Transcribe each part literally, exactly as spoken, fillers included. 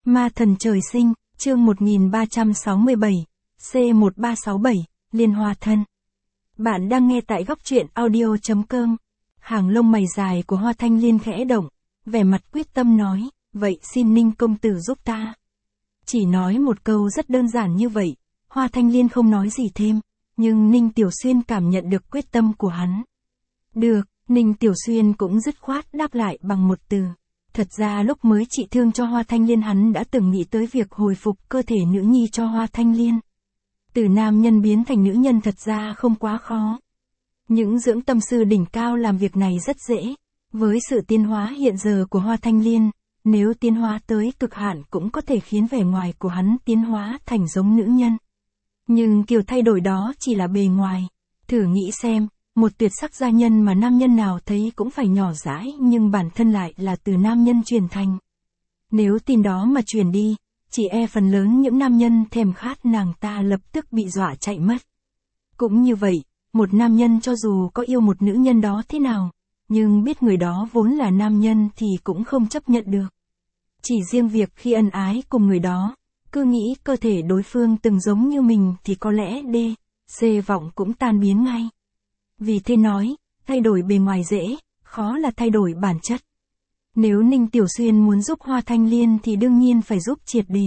Ma thần trời sinh, chương một nghìn ba trăm sáu mươi bảy, C một ba sáu bảy, Liên Hoa thân. Bạn đang nghe tại góc truyện audio chấm com. Hàng lông mày dài của Hoa Thanh Liên khẽ động, vẻ mặt quyết tâm nói, vậy xin Ninh công tử giúp ta. Chỉ nói một câu rất đơn giản như vậy, Hoa Thanh Liên không nói gì thêm, nhưng Ninh Tiểu Xuyên cảm nhận được quyết tâm của hắn. Được, Ninh Tiểu Xuyên cũng dứt khoát đáp lại bằng một từ. Thật ra lúc mới trị thương cho Hoa Thanh Liên hắn đã từng nghĩ tới việc hồi phục cơ thể nữ nhi cho Hoa Thanh Liên. Từ nam nhân biến thành nữ nhân thật ra không quá khó. Những dưỡng tâm sư đỉnh cao làm việc này rất dễ. Với sự tiến hóa hiện giờ của Hoa Thanh Liên, nếu tiến hóa tới cực hạn cũng có thể khiến vẻ ngoài của hắn tiến hóa thành giống nữ nhân. Nhưng kiểu thay đổi đó chỉ là bề ngoài. Thử nghĩ xem, một tuyệt sắc gia nhân mà nam nhân nào thấy cũng phải nhỏ dãi nhưng bản thân lại là từ nam nhân truyền thành. Nếu tin đó mà truyền đi, chỉ e phần lớn những nam nhân thèm khát nàng ta lập tức bị dọa chạy mất. Cũng như vậy, một nam nhân cho dù có yêu một nữ nhân đó thế nào, nhưng biết người đó vốn là nam nhân thì cũng không chấp nhận được. Chỉ riêng việc khi ân ái cùng người đó, cứ nghĩ cơ thể đối phương từng giống như mình thì có lẽ D, C vọng cũng tan biến ngay. Vì thế nói, thay đổi bề ngoài dễ, khó là thay đổi bản chất. Nếu Ninh Tiểu Xuyên muốn giúp Hoa Thanh Liên thì đương nhiên phải giúp triệt để.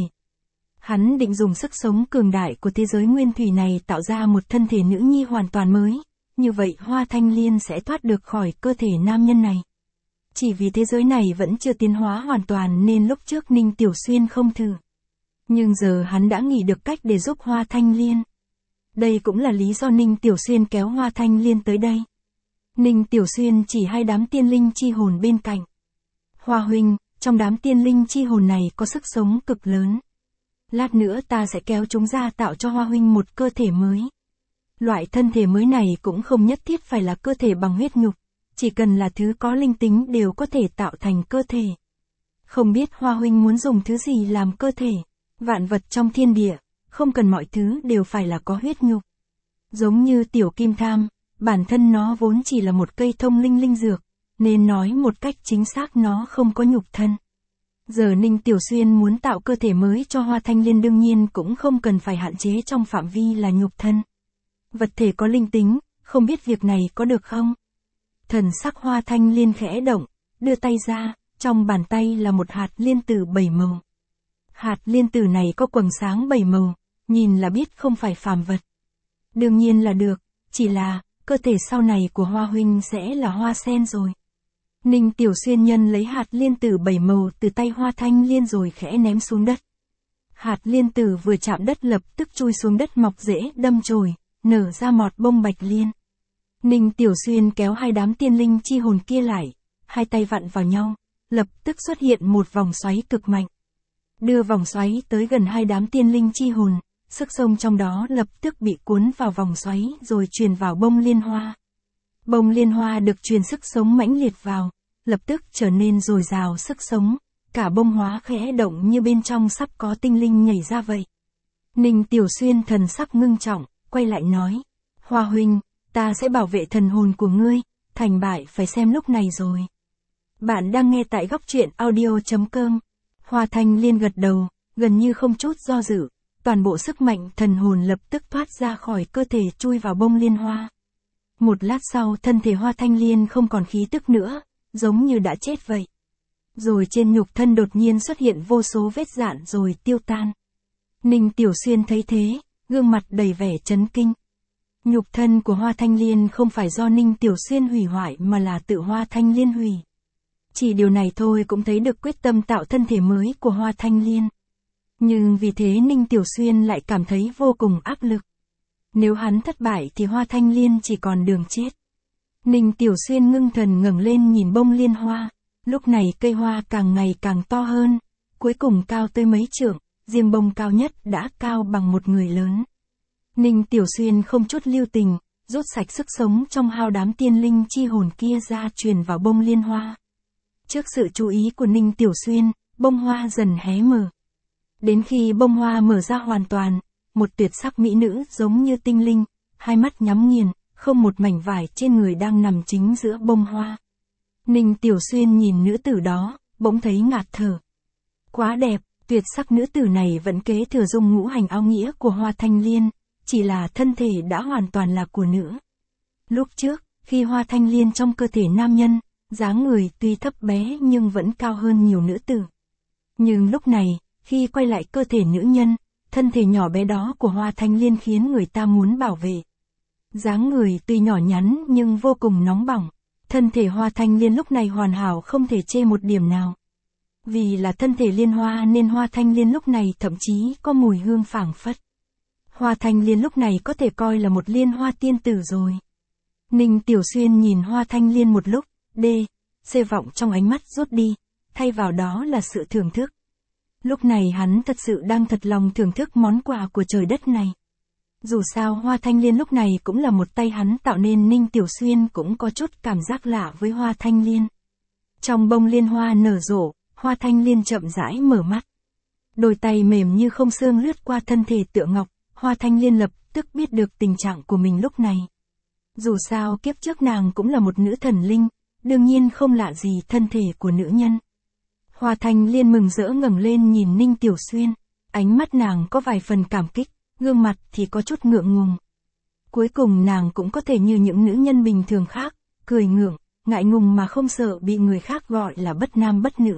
Hắn định dùng sức sống cường đại của thế giới nguyên thủy này tạo ra một thân thể nữ nhi hoàn toàn mới, như vậy Hoa Thanh Liên sẽ thoát được khỏi cơ thể nam nhân này. Chỉ vì thế giới này vẫn chưa tiến hóa hoàn toàn nên lúc trước Ninh Tiểu Xuyên không thử. Nhưng giờ hắn đã nghĩ được cách để giúp Hoa Thanh Liên. Đây cũng là lý do Ninh Tiểu Xuyên kéo Hoa Thanh Liên tới đây. Ninh Tiểu Xuyên chỉ hai đám tiên linh chi hồn bên cạnh. Hoa huynh, trong đám tiên linh chi hồn này có sức sống cực lớn. Lát nữa ta sẽ kéo chúng ra tạo cho Hoa huynh một cơ thể mới. Loại thân thể mới này cũng không nhất thiết phải là cơ thể bằng huyết nhục, chỉ cần là thứ có linh tính đều có thể tạo thành cơ thể. Không biết Hoa huynh muốn dùng thứ gì làm cơ thể? Vạn vật trong thiên địa, không cần mọi thứ đều phải là có huyết nhục. Giống như tiểu kim tham, bản thân nó vốn chỉ là một cây thông linh linh dược, nên nói một cách chính xác nó không có nhục thân. Giờ Ninh Tiểu Xuyên muốn tạo cơ thể mới cho Hoa Thanh Liên đương nhiên cũng không cần phải hạn chế trong phạm vi là nhục thân. Vật thể có linh tính, không biết việc này có được không? Thần sắc Hoa Thanh Liên khẽ động, đưa tay ra, trong bàn tay là một hạt liên tử bảy màu. Hạt liên tử này có quầng sáng bảy màu, nhìn là biết không phải phàm vật. Đương nhiên là được, chỉ là, cơ thể sau này của Hoa huynh sẽ là hoa sen rồi. Ninh Tiểu Xuyên nhân lấy hạt liên tử bảy màu từ tay Hoa Thanh Liên rồi khẽ ném xuống đất. Hạt liên tử vừa chạm đất lập tức chui xuống đất mọc rễ đâm chồi, nở ra mọt bông bạch liên. Ninh Tiểu Xuyên kéo hai đám tiên linh chi hồn kia lại, hai tay vặn vào nhau, lập tức xuất hiện một vòng xoáy cực mạnh. Đưa vòng xoáy tới gần hai đám tiên linh chi hồn, sức sống trong đó lập tức bị cuốn vào vòng xoáy rồi truyền vào bông liên hoa. Bông liên hoa được truyền sức sống mãnh liệt vào, lập tức trở nên dồi dào sức sống, cả bông hoa khẽ động như bên trong sắp có tinh linh nhảy ra vậy. Ninh Tiểu Xuyên thần sắc ngưng trọng, quay lại nói, Hoa huynh, ta sẽ bảo vệ thần hồn của ngươi, thành bại phải xem lúc này rồi. Bạn đang nghe tại góc truyện audio chấm com. Hoa Thanh Liên gật đầu, gần như không chút do dự, toàn bộ sức mạnh thần hồn lập tức thoát ra khỏi cơ thể chui vào bông liên hoa. Một lát sau thân thể Hoa Thanh Liên không còn khí tức nữa, giống như đã chết vậy. Rồi trên nhục thân đột nhiên xuất hiện vô số vết rạn rồi tiêu tan. Ninh Tiểu Xuyên thấy thế, gương mặt đầy vẻ chấn kinh. Nhục thân của Hoa Thanh Liên không phải do Ninh Tiểu Xuyên hủy hoại mà là tự Hoa Thanh Liên hủy. Chỉ điều này thôi cũng thấy được quyết tâm tạo thân thể mới của Hoa Thanh Liên. Nhưng vì thế Ninh Tiểu Xuyên lại cảm thấy vô cùng áp lực. Nếu hắn thất bại thì Hoa Thanh Liên chỉ còn đường chết. Ninh Tiểu Xuyên ngưng thần ngẩng lên nhìn bông liên hoa. Lúc này cây hoa càng ngày càng to hơn, cuối cùng cao tới mấy trượng, riêng bông cao nhất đã cao bằng một người lớn. Ninh Tiểu Xuyên không chút lưu tình, rút sạch sức sống trong hao đám tiên linh chi hồn kia ra truyền vào bông liên hoa. Trước sự chú ý của Ninh Tiểu Xuyên, bông hoa dần hé mở. Đến khi bông hoa mở ra hoàn toàn, một tuyệt sắc mỹ nữ giống như tinh linh, hai mắt nhắm nghiền, không một mảnh vải trên người đang nằm chính giữa bông hoa. Ninh Tiểu Xuyên nhìn nữ tử đó, bỗng thấy ngạt thở. Quá đẹp, Tuyệt sắc nữ tử này vẫn kế thừa dung ngũ hành áo nghĩa của Hoa Thanh Liên, chỉ là thân thể đã hoàn toàn là của nữ. Lúc trước, khi Hoa Thanh Liên trong cơ thể nam nhân, dáng người tuy thấp bé nhưng vẫn cao hơn nhiều nữ tử. Nhưng lúc này, khi quay lại cơ thể nữ nhân, thân thể nhỏ bé đó của Hoa Thanh Liên khiến người ta muốn bảo vệ. Dáng người tuy nhỏ nhắn nhưng vô cùng nóng bỏng, thân thể Hoa Thanh Liên lúc này hoàn hảo không thể chê một điểm nào. Vì là thân thể liên hoa nên Hoa Thanh Liên lúc này thậm chí có mùi hương phảng phất. Hoa Thanh Liên lúc này có thể coi là một liên hoa tiên tử rồi. Ninh Tiểu Xuyên nhìn Hoa Thanh Liên một lúc, đê, xê vọng trong ánh mắt rút đi, thay vào đó là sự thưởng thức. Lúc này hắn thật sự đang thật lòng thưởng thức món quà của trời đất này. Dù sao Hoa Thanh Liên lúc này cũng là một tay hắn tạo nên Ninh Tiểu Xuyên cũng có chút cảm giác lạ với Hoa Thanh Liên. Trong bông liên hoa nở rộ, Hoa Thanh Liên chậm rãi mở mắt. Đôi tay mềm như không xương lướt qua thân thể tựa ngọc, Hoa Thanh Liên lập tức biết được tình trạng của mình lúc này. Dù sao kiếp trước nàng cũng là một nữ thần linh, đương nhiên không lạ gì thân thể của nữ nhân. Hoa Thanh Liên mừng rỡ ngẩng lên nhìn Ninh Tiểu Xuyên, ánh mắt nàng có vài phần cảm kích, gương mặt thì có chút ngượng ngùng. Cuối cùng nàng cũng có thể như những nữ nhân bình thường khác, cười ngượng, ngại ngùng mà không sợ bị người khác gọi là bất nam bất nữ.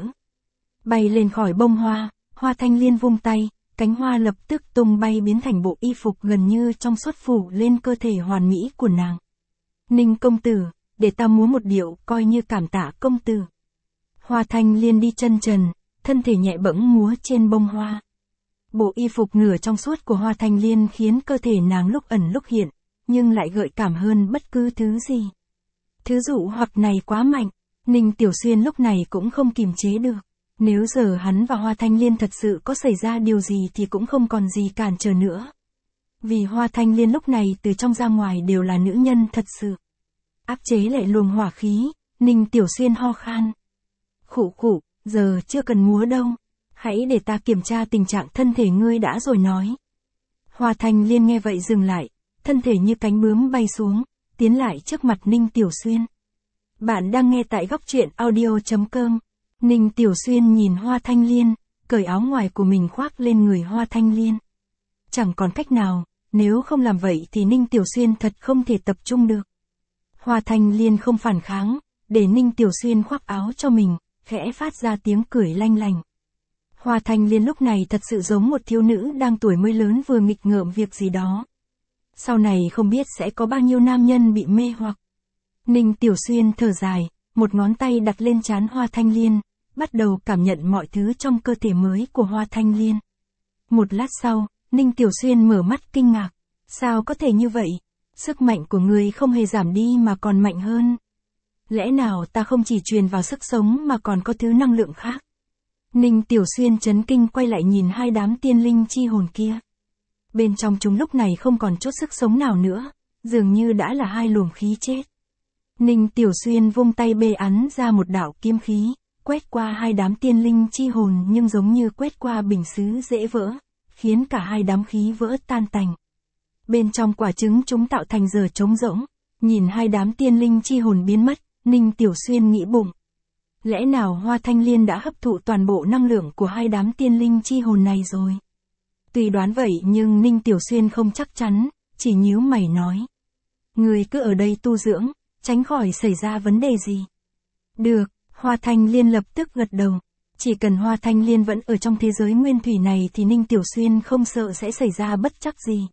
Bay lên khỏi bông hoa, Hoa Thanh Liên vung tay, cánh hoa lập tức tung bay biến thành bộ y phục gần như trong suốt phủ lên cơ thể hoàn mỹ của nàng. Ninh công tử, để ta múa một điệu coi như cảm tạ công tử. Hoa Thanh Liên đi chân trần, thân thể nhẹ bẫng múa trên bông hoa. Bộ y phục nửa trong suốt của Hoa Thanh Liên khiến cơ thể nàng lúc ẩn lúc hiện, nhưng lại gợi cảm hơn bất cứ thứ gì. Thứ dụ hoặc này quá mạnh, Ninh Tiểu Xuyên lúc này cũng không kìm chế được. Nếu giờ hắn và Hoa Thanh Liên thật sự có xảy ra điều gì thì cũng không còn gì cản trở nữa. Vì Hoa Thanh Liên lúc này từ trong ra ngoài đều là nữ nhân thật sự. Áp chế lại luồng hỏa khí, Ninh Tiểu Xuyên ho khan. Khụ khụ, giờ chưa cần múa đâu. Hãy để ta kiểm tra tình trạng thân thể ngươi đã rồi nói. Hoa Thanh Liên nghe vậy dừng lại, thân thể như cánh bướm bay xuống, tiến lại trước mặt Ninh Tiểu Xuyên. Bạn đang nghe tại góc truyện audio chấm com. Ninh Tiểu Xuyên nhìn Hoa Thanh Liên, cởi áo ngoài của mình khoác lên người Hoa Thanh Liên. Chẳng còn cách nào, nếu không làm vậy thì Ninh Tiểu Xuyên thật không thể tập trung được. Hoa Thanh Liên không phản kháng, để Ninh Tiểu Xuyên khoác áo cho mình, khẽ phát ra tiếng cười lanh lành. Hoa Thanh Liên lúc này thật sự giống một thiếu nữ đang tuổi mới lớn vừa nghịch ngợm việc gì đó. Sau này không biết sẽ có bao nhiêu nam nhân bị mê hoặc. Ninh Tiểu Xuyên thở dài, một ngón tay đặt lên trán Hoa Thanh Liên, bắt đầu cảm nhận mọi thứ trong cơ thể mới của Hoa Thanh Liên. Một lát sau, Ninh Tiểu Xuyên mở mắt kinh ngạc. Sao có thể như vậy? Sức mạnh của người không hề giảm đi mà còn mạnh hơn. Lẽ nào ta không chỉ truyền vào sức sống mà còn có thứ năng lượng khác? Ninh Tiểu Xuyên chấn kinh quay lại nhìn hai đám tiên linh chi hồn kia. Bên trong chúng lúc này không còn chút sức sống nào nữa, dường như đã là hai luồng khí chết. Ninh Tiểu Xuyên vung tay bê ắn ra một đạo kiếm khí, quét qua hai đám tiên linh chi hồn nhưng giống như quét qua bình sứ dễ vỡ, khiến cả hai đám khí vỡ tan tành. Bên trong quả trứng chúng tạo thành giờ trống rỗng, nhìn hai đám tiên linh chi hồn biến mất, Ninh Tiểu Xuyên nghĩ bụng. Lẽ nào Hoa Thanh Liên đã hấp thụ toàn bộ năng lượng của hai đám tiên linh chi hồn này rồi? Tuy đoán vậy nhưng Ninh Tiểu Xuyên không chắc chắn, chỉ nhíu mày nói. Người cứ ở đây tu dưỡng, tránh khỏi xảy ra vấn đề gì. Được, Hoa Thanh Liên lập tức gật đầu. Chỉ cần Hoa Thanh Liên vẫn ở trong thế giới nguyên thủy này thì Ninh Tiểu Xuyên không sợ sẽ xảy ra bất trắc gì.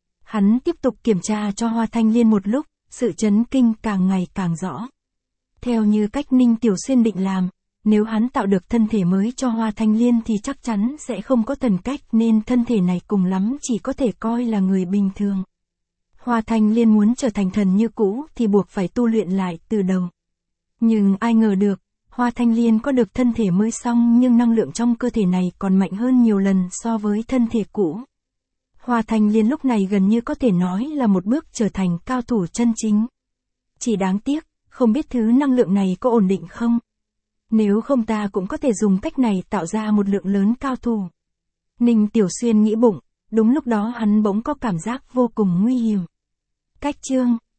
Hắn tiếp tục kiểm tra cho Hoa Thanh Liên một lúc, sự chấn kinh càng ngày càng rõ. Theo như cách Ninh Tiểu Xuyên định làm, nếu hắn tạo được thân thể mới cho Hoa Thanh Liên thì chắc chắn sẽ không có thần cách nên thân thể này cùng lắm chỉ có thể coi là người bình thường. Hoa Thanh Liên muốn trở thành thần như cũ thì buộc phải tu luyện lại từ đầu. Nhưng ai ngờ được, Hoa Thanh Liên có được thân thể mới xong nhưng năng lượng trong cơ thể này còn mạnh hơn nhiều lần so với thân thể cũ. Hoa Thanh Liên lúc này gần như có thể nói là một bước trở thành cao thủ chân chính. Chỉ đáng tiếc, không biết thứ năng lượng này có ổn định không? Nếu không ta cũng có thể dùng cách này tạo ra một lượng lớn cao thủ. Ninh Tiểu Xuyên nghĩ bụng, đúng lúc đó hắn bỗng có cảm giác vô cùng nguy hiểm. Cách chương